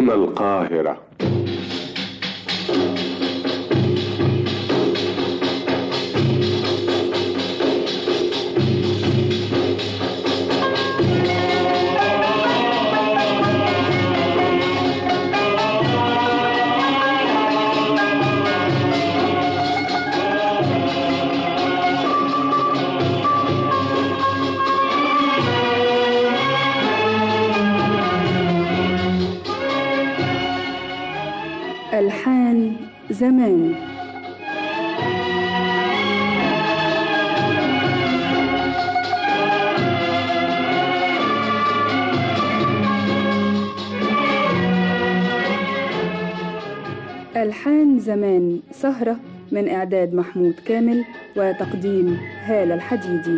هنا القاهرة. ألحان زمان. ألحان زمان سهرة من إعداد محمود كامل وتقديم هالة الحديدي.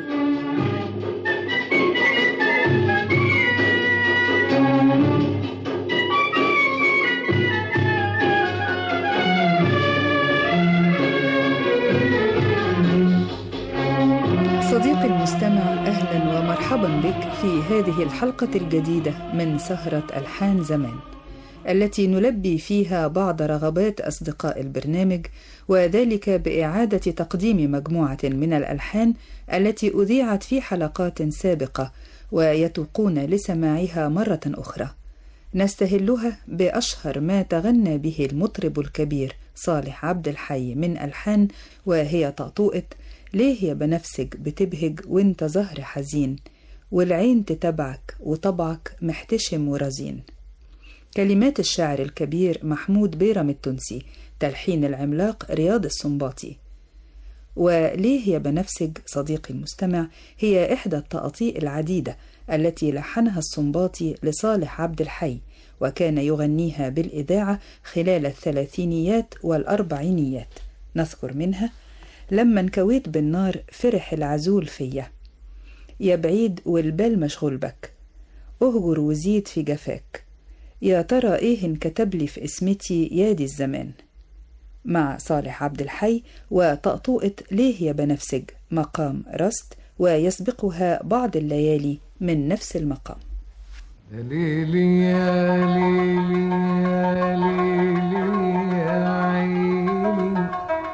صديقي المستمع، أهلا ومرحبا بك في هذه الحلقة الجديدة من سهرة ألحان زمان، التي نلبي فيها بعض رغبات أصدقاء البرنامج، وذلك بإعادة تقديم مجموعة من الألحان التي أذيعت في حلقات سابقة ويتوقون لسماعها مرة أخرى. نستهلها بأشهر ما تغنى به المطرب الكبير صالح عبد الحي من ألحان، وهي طقطوقة ليه يا بنفسج بتبهج وانت زهر حزين، والعين تتبعك وطبعك محتشم ورزين. كلمات الشاعر الكبير محمود بيرم التونسي، تلحين العملاق رياض السنباطي. وليه يا بنفسج صديقي المستمع هي إحدى التقاطيع العديدة التي لحنها السنباطي لصالح عبد الحي، وكان يغنيها بالإذاعة خلال الثلاثينيات والأربعينيات. نذكر منها: لما انكويت بالنار فرح العزول فيا، يا بعيد والبال مشغول بك، أهجر وزيد في جفاك، يا ترى إيه انكتب لي في اسمتي يا دي الزمان. مع صالح عبد الحي وطقطوقة ليه يا بنفسج مقام رست، ويسبقها بعض الليالي من نفس المقام. يا ليلي يا ليلي يا ليلي يا عيني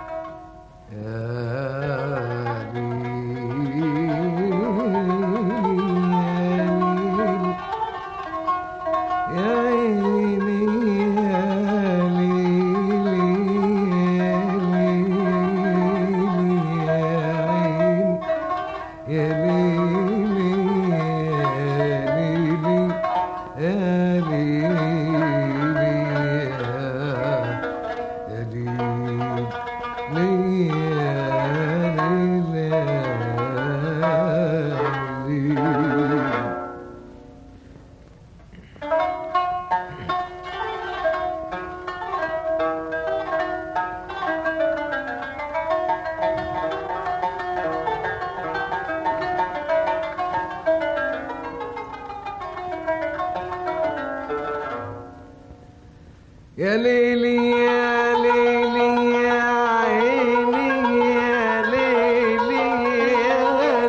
يا ليلي يا ليلي يا عيني يا ليلي يا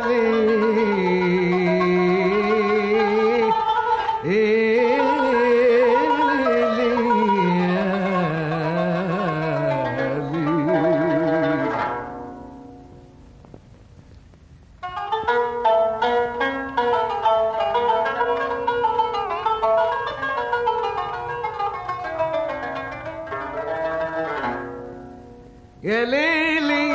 يا ليلي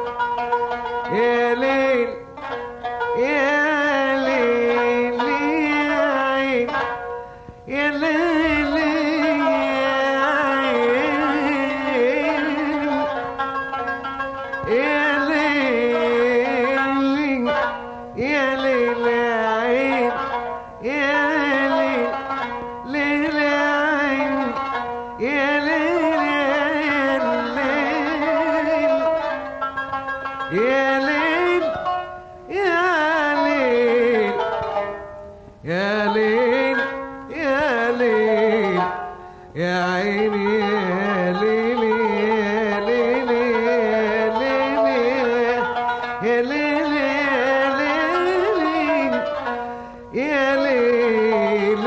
يا ليل يا ليلي يا ليل يا ليل يا عيني يا ليل يا ليل يا ليل يا ليل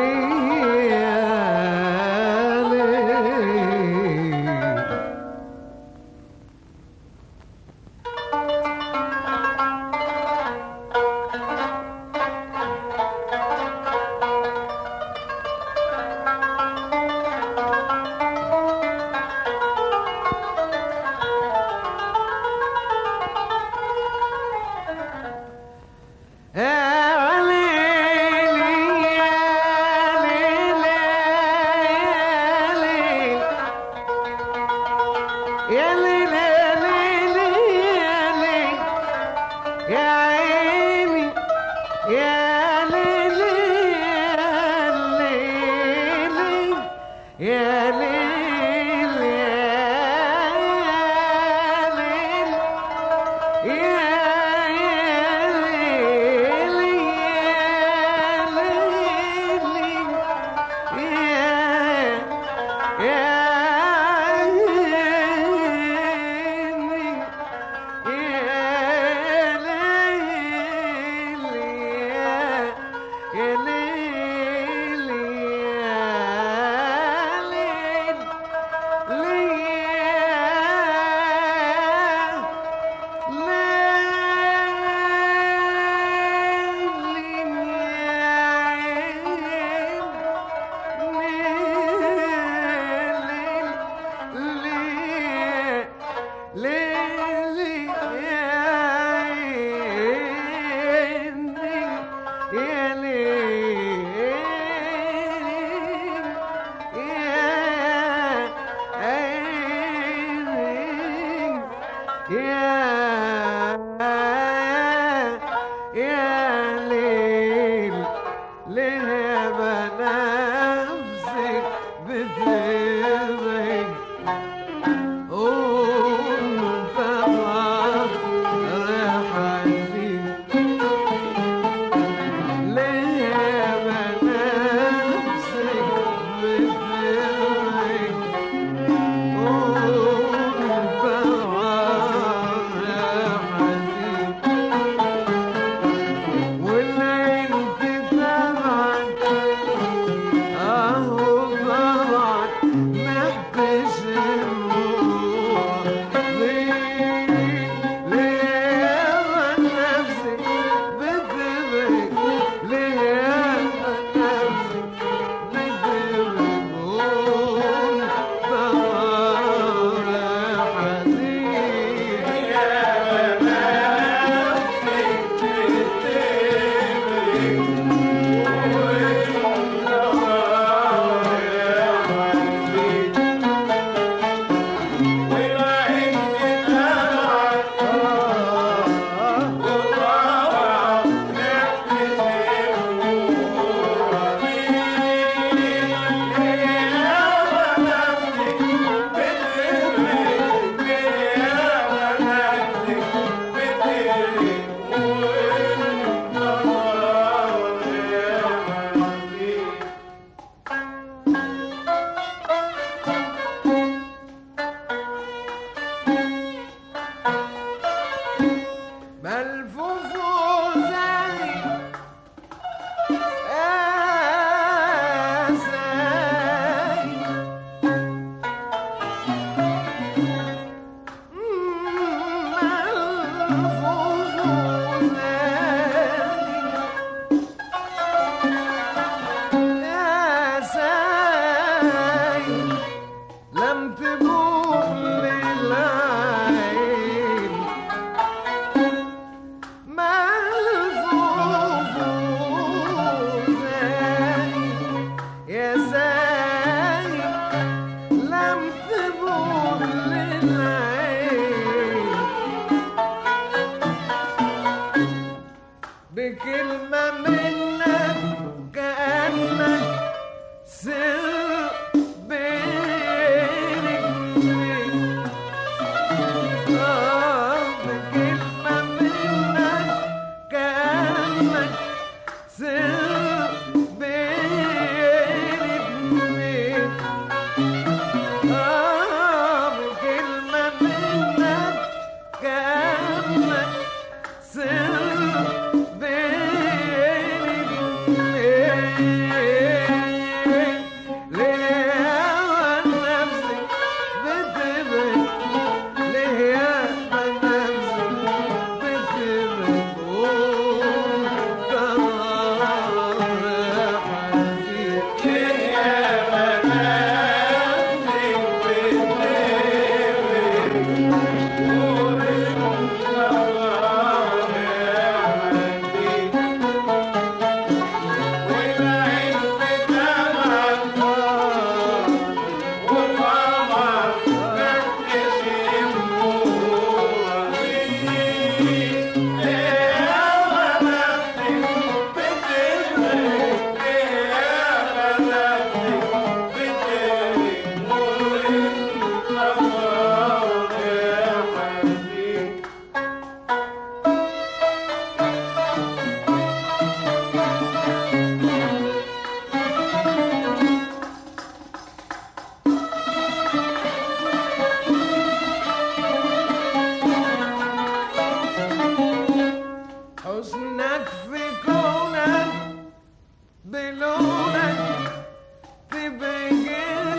بلونك تبقى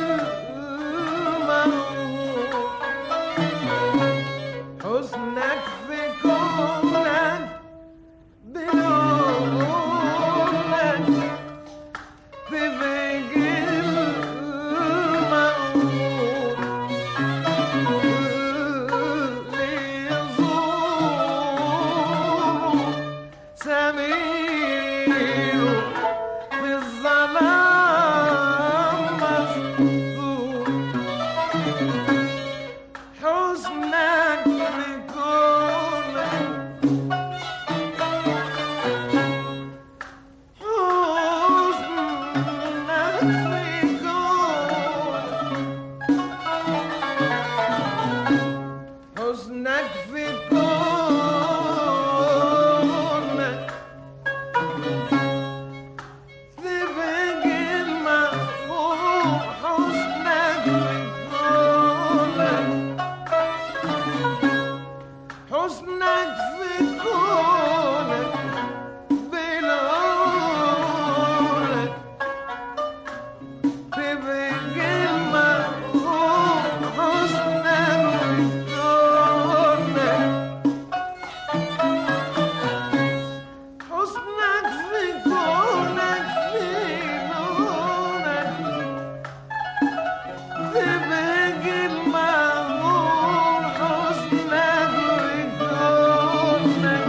المغرور حسنك في كونك بلونك تبقى المغرور ليزور سمير في الظلام مسطور حسنك في كونك حسنك في كونك تبقى المغرور حسنك في كونك حسنك في كونك بلونك تبقى المغرور حسنك في كونك حسنك في كونك في لونك تبقى المغرور حسنك في كونك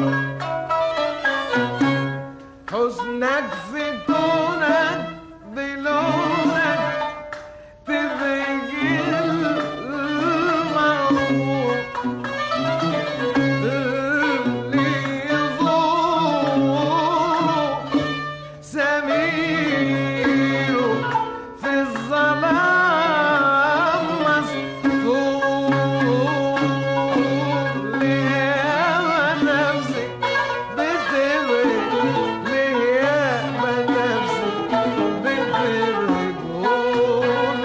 حسنك في كونك بلونك تبقى المغرور ليزور سمير في الظلام مسطور ليا نفسي بتبقى ليا نفسي بتبقى جون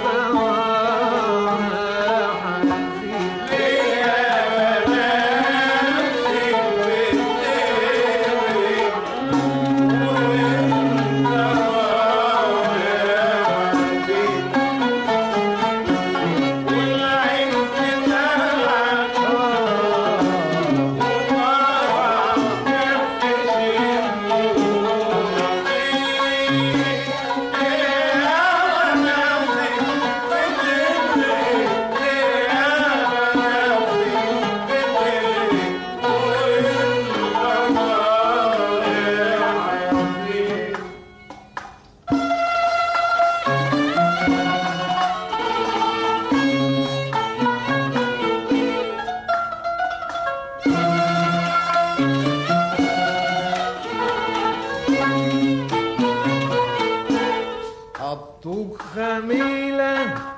حطوك خميلة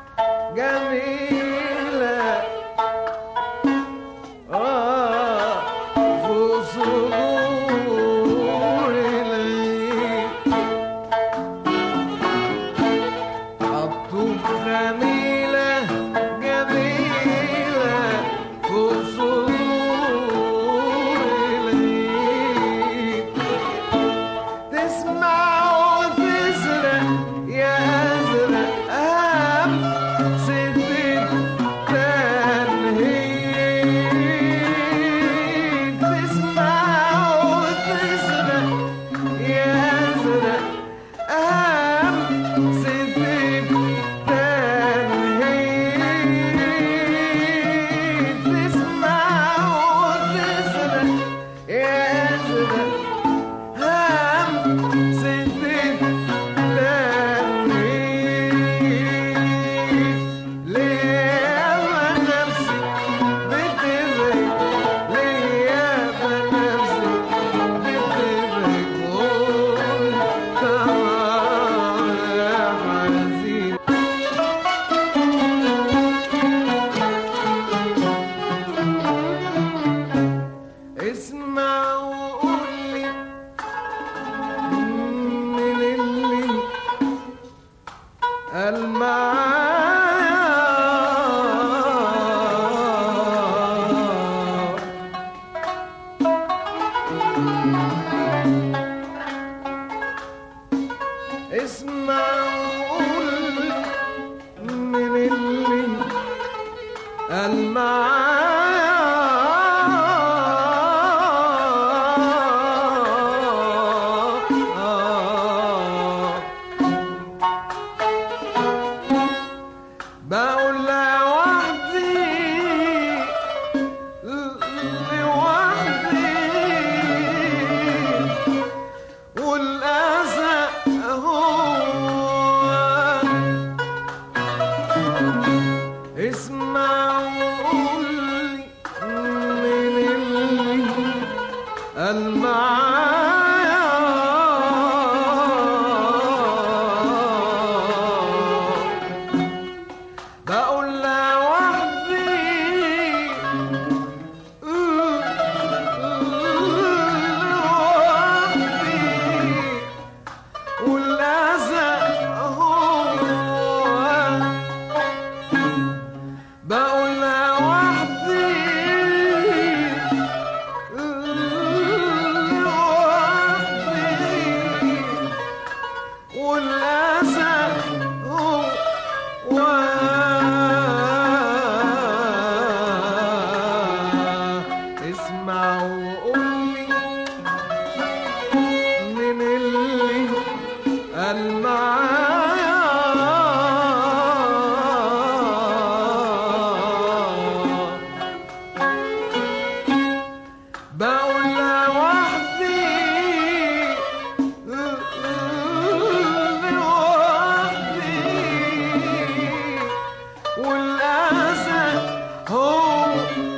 جميلة فوق صدور العين حطوك خميلة جميلة فوق صدور العين تسمع وتسرق يا أزرق أهم ستك اسمع وقول من اللي قال معايا بقول لوحدي لوحدي والأذى هو اسمع وقول من اللي قال معايا بقول لوحدي لوحدي والأذى هو بقول لوحدي لوحدي والأذى هو اسمع وقولي من اللي قال معايا بقول لوحدي لوحدي والأذى هو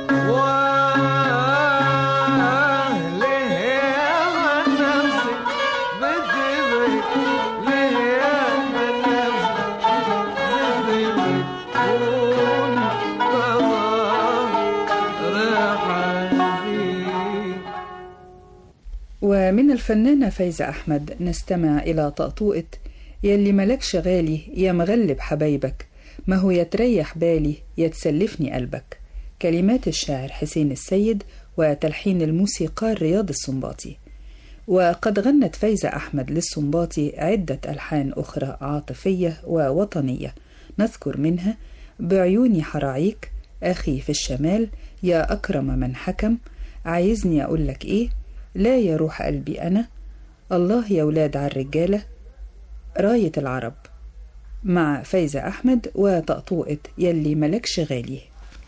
ليه يا نفسي بتبعد ليه يا نفسي بتبعد قول راح فيك. ومن الفنانة فايزة أحمد نستمع إلى طقطوقة يلي ملكش غالي يا مغلب حبايبك، ما هو يتريح بالي يتسلفني قلبك. كلمات الشاعر حسين السيد وتلحين الموسيقار رياض السنباطي. وقد غنت فايزة أحمد للسنباطي عدة ألحان أخرى عاطفية ووطنية، نذكر منها بعيوني حراعيك، أخي في الشمال، يا أكرم من حكم، عايزني أقولك إيه، لا يا روح قلبي أنا، الله يا ولاد عالرجالة، راية العرب. مع فايزة أحمد وطقطوقة يلي ملكش غالي.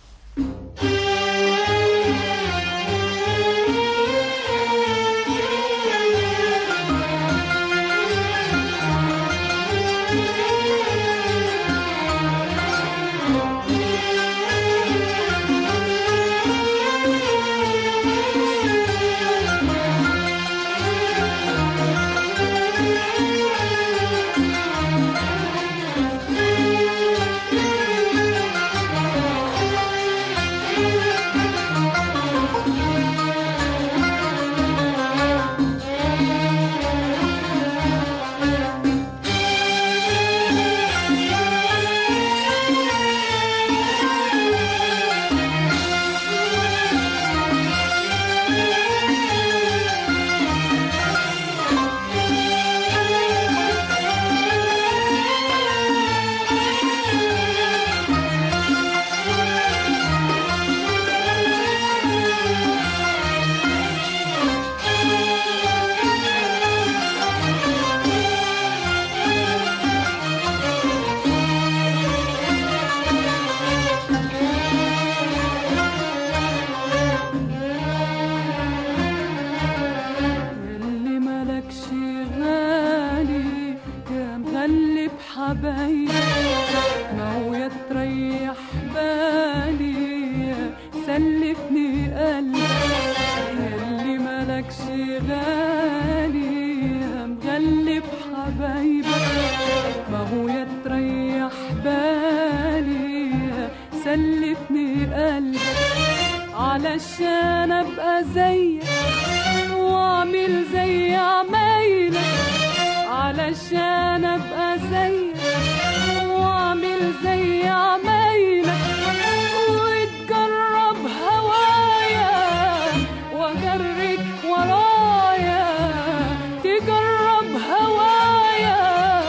علشان ابقى زيك واعمل زي عمايلك، علشان ابقى زيك واعمل زي عمايلك، وتجرب هوايا واجرك ورايا، تجرب هوايا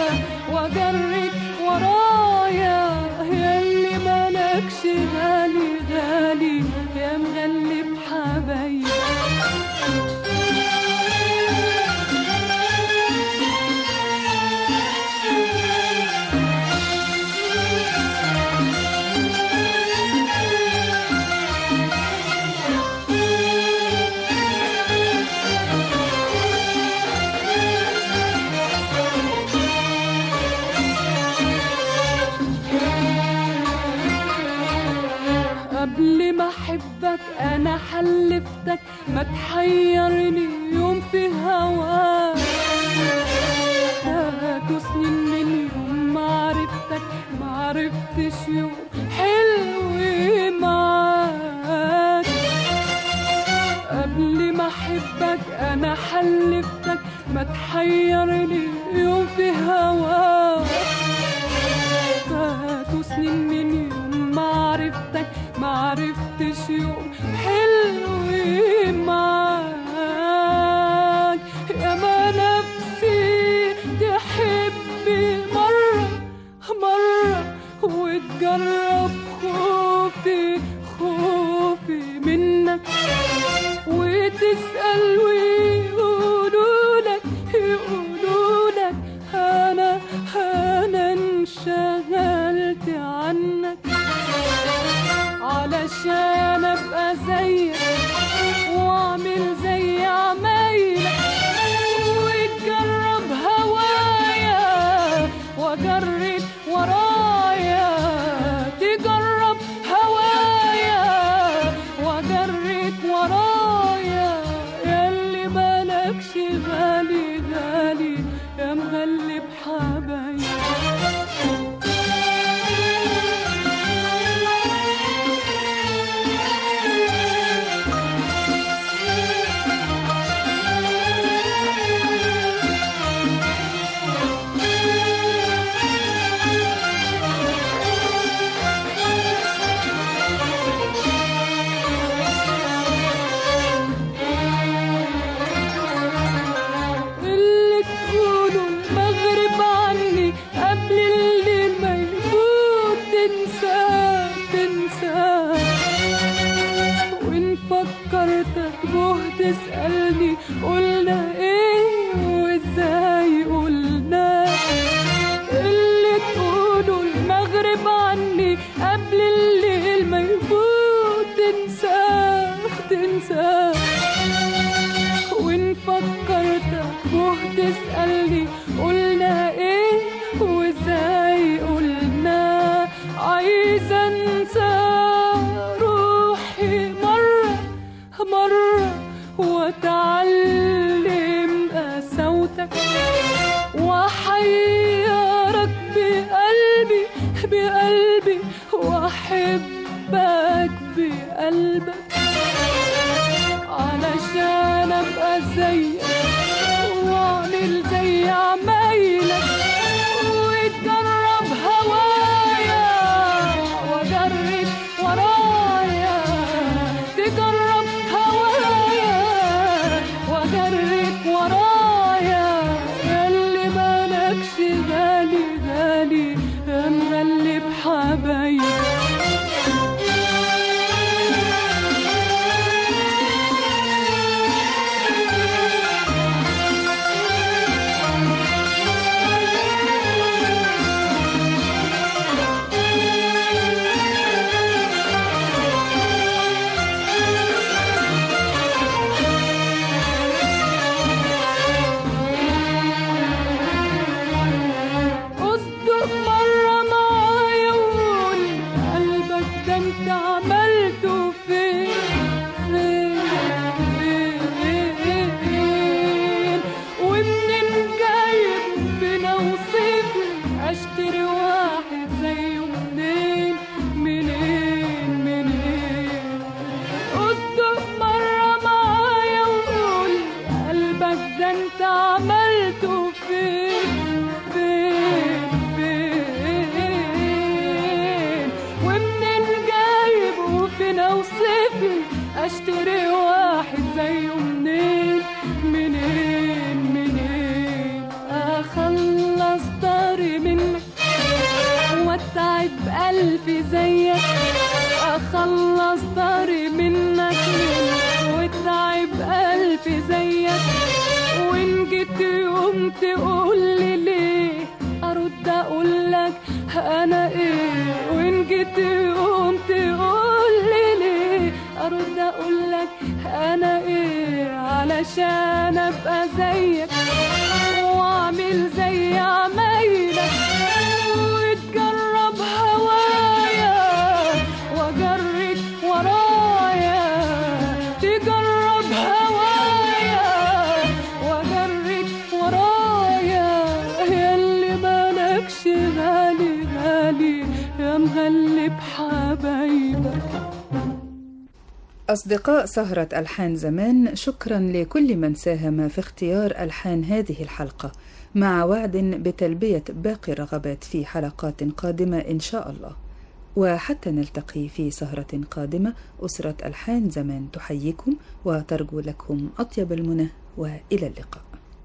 احبك انا حلفتك ما تحيرني يوم في هواك. فاتوا سنين من يوم ما عرفتك ما عرفتش يوم حلو معاك. قبل ما احبك انا حلفتك ما تحيرني يوم في هواك. فاتوا سنين من يوم ما عرفتك ما عرفتش يوم حلو معاك. يا ما نفسي تحبي مرة مرة وتجرب خوفي منك، وتسأل ويقولولك أنا انشغلت عنك. علشان أبقى زيك وأعمل زي عمايلك، وتجرب هوايا وأجرب ورايا. تجرب هوايا وأجرب ورايا. ياللي مالكش غالي غالي يا مغلب حبايبي. تسألني قلنا ايه وازاي قلنا. اللي تقولوا المغرب عني قبل الليل ما يفوت تنساه. وان فكرتك تسألني قلنا ايه وازاي قلنا. عايزة انسى روحي مرة واتعلم قساوتك، واحيرك بقلبي واحبك بقلبك. علشان ابقى زيك واعمل زي عمايلك، وتجرب هوايا واجرب ورايا. تجرب هوايا واجرب ورايا. ياللي مالكش غالي غالي يا مغلب حبايبي. اشتري واحد زيه منين. اخلص طاري منك واتعب قلبي زيك. اخلص طاري منك واتعب قلبي زيك. وان جيت يوم تقولي ليه ارد اقولك انا ايه. وان جيت يوم تقولي ليه ارد اقولك انا ايه. علشان ابقى زيك واعمل زي عمايلك، وتجرب هوايا واجرب ورايا. حبايبك. أصدقاء سهرة ألحان زمان، شكرا لكل من ساهم في اختيار ألحان هذه الحلقة، مع وعد بتلبية باقي الرغبات في حلقات قادمة إن شاء الله. وحتى نلتقي في سهرة قادمة، أسرة ألحان زمان تحييكم وترجو لكم أطيب المنى، وإلى اللقاء.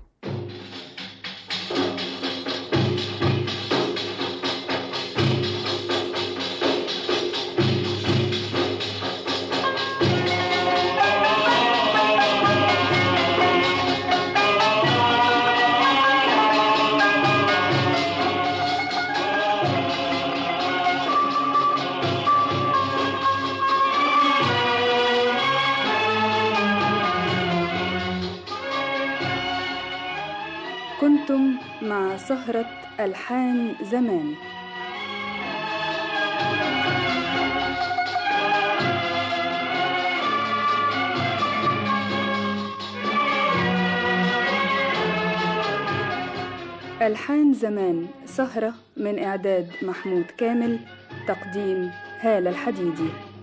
كنتم مع سهرة ألحان زمان. ألحان زمان، سهرة من إعداد محمود كامل، تقديم هالة الحديدي.